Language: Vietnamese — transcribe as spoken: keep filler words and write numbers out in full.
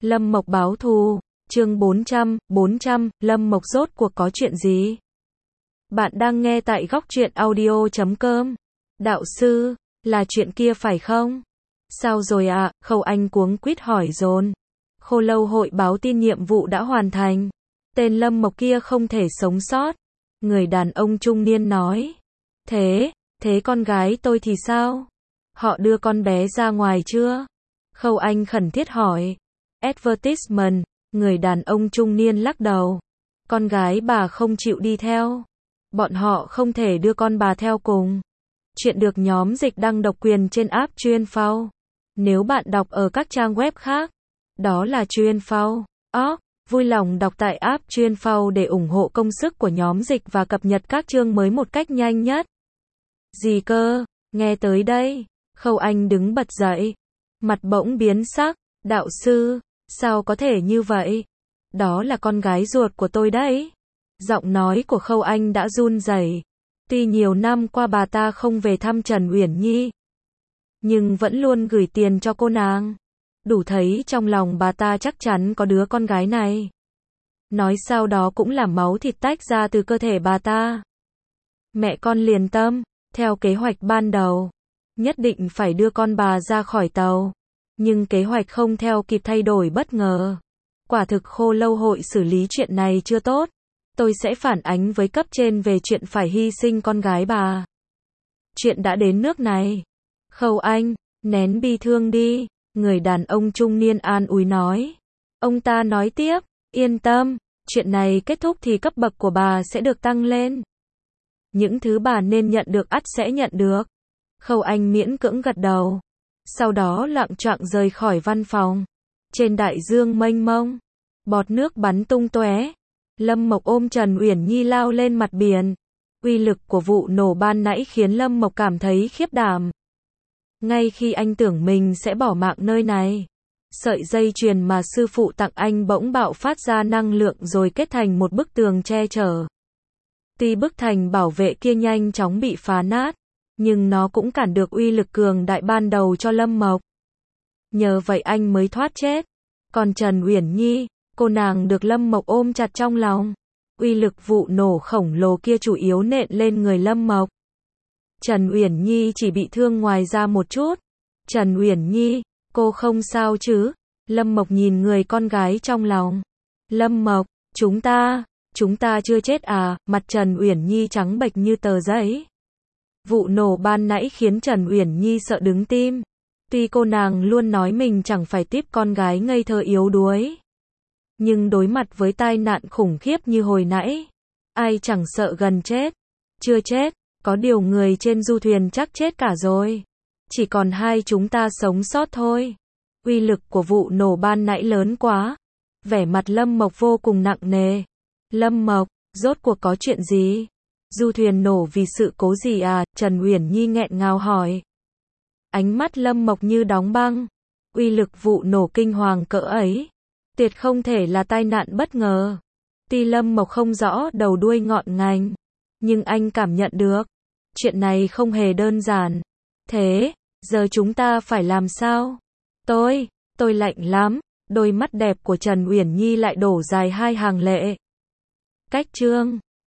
Lâm Mộc báo thù, chương bốn trăm, bốn trăm, Lâm Mộc rốt cuộc có chuyện gì? Bạn đang nghe tại góc truyện audio chấm com. Đạo sư, là chuyện kia phải không? Sao rồi ạ? À? Khâu Anh cuống quýt hỏi dồn. Khô Lâu hội báo tin nhiệm vụ đã hoàn thành. Tên Lâm Mộc kia không thể sống sót. Người đàn ông trung niên nói. Thế, thế con gái tôi thì sao? Họ đưa con bé ra ngoài chưa? Khâu Anh khẩn thiết hỏi. Advertisement, người đàn ông trung niên lắc đầu. Con gái bà không chịu đi theo. Bọn họ không thể đưa con bà theo cùng. Chuyện được nhóm dịch đăng độc quyền trên app Chuyên.Phao. Nếu bạn đọc ở các trang web khác, đó là Chuyên.Phao. org, vui lòng đọc tại app Chuyên.Phao để ủng hộ công sức của nhóm dịch và cập nhật các chương mới một cách nhanh nhất. Gì cơ? Nghe tới đây, Khâu Anh đứng bật dậy. Mặt bỗng biến sắc. Đạo sư, sao có thể như vậy? Đó là con gái ruột của tôi đấy. Giọng nói của Khâu Anh đã run rẩy. Tuy nhiều năm qua bà ta không về thăm Trần Uyển Nhi, nhưng vẫn luôn gửi tiền cho cô nàng. Đủ thấy trong lòng bà ta chắc chắn có đứa con gái này. Nói sao đó cũng là máu thịt tách ra từ cơ thể bà ta. Mẹ con liền tâm, theo kế hoạch ban đầu, nhất định phải đưa con bà ra khỏi tàu. Nhưng kế hoạch không theo kịp thay đổi bất ngờ. Quả thực Khô Lâu hội xử lý chuyện này chưa tốt. Tôi sẽ phản ánh với cấp trên về chuyện phải hy sinh con gái bà. Chuyện đã đến nước này. Khâu Anh, nén bi thương đi. Người đàn ông trung niên an ủi nói. Ông ta nói tiếp, yên tâm, chuyện này kết thúc thì cấp bậc của bà sẽ được tăng lên. Những thứ bà nên nhận được ắt sẽ nhận được. Khâu Anh miễn cưỡng gật đầu. Sau đó lặng choạng rời khỏi văn phòng. Trên đại dương mênh mông, bọt nước bắn tung tóe. Lâm Mộc ôm Trần Uyển Nhi lao lên mặt biển. Uy lực của vụ nổ ban nãy khiến Lâm Mộc cảm thấy khiếp đảm. Ngay khi anh tưởng mình sẽ bỏ mạng nơi này, sợi dây chuyền mà sư phụ tặng anh bỗng bạo phát ra năng lượng rồi kết thành một bức tường che chở. Tuy bức thành bảo vệ kia nhanh chóng bị phá nát, nhưng nó cũng cản được uy lực cường đại ban đầu cho Lâm Mộc. Nhờ vậy anh mới thoát chết. Còn Trần Uyển Nhi, cô nàng được Lâm Mộc ôm chặt trong lòng. Uy lực vụ nổ khổng lồ kia chủ yếu nện lên người Lâm Mộc. Trần Uyển Nhi chỉ bị thương ngoài da một chút. Trần Uyển Nhi, cô không sao chứ? Lâm Mộc nhìn người con gái trong lòng. Lâm Mộc, chúng ta, chúng ta chưa chết à? Mặt Trần Uyển Nhi trắng bệch như tờ giấy. Vụ nổ ban nãy khiến Trần Uyển Nhi sợ đứng tim. Tuy cô nàng luôn nói mình chẳng phải tiếp con gái ngây thơ yếu đuối, nhưng đối mặt với tai nạn khủng khiếp như hồi nãy, ai chẳng sợ gần chết. Chưa chết, có điều người trên du thuyền chắc chết cả rồi. Chỉ còn hai chúng ta sống sót thôi. Uy lực của vụ nổ ban nãy lớn quá. Vẻ mặt Lâm Mộc vô cùng nặng nề. Lâm Mộc, rốt cuộc có chuyện gì? Du thuyền nổ vì sự cố gì à? Trần Uyển Nhi nghẹn ngào hỏi. Ánh mắt Lâm Mộc như đóng băng. Uy lực vụ nổ kinh hoàng cỡ ấy, tuyệt không thể là tai nạn bất ngờ. Tuy Lâm Mộc không rõ đầu đuôi ngọn ngành, nhưng anh cảm nhận được, chuyện này không hề đơn giản. Thế, giờ chúng ta phải làm sao? Tôi, tôi lạnh lắm. Đôi mắt đẹp của Trần Uyển Nhi lại đổ dài hai hàng lệ. Cách chương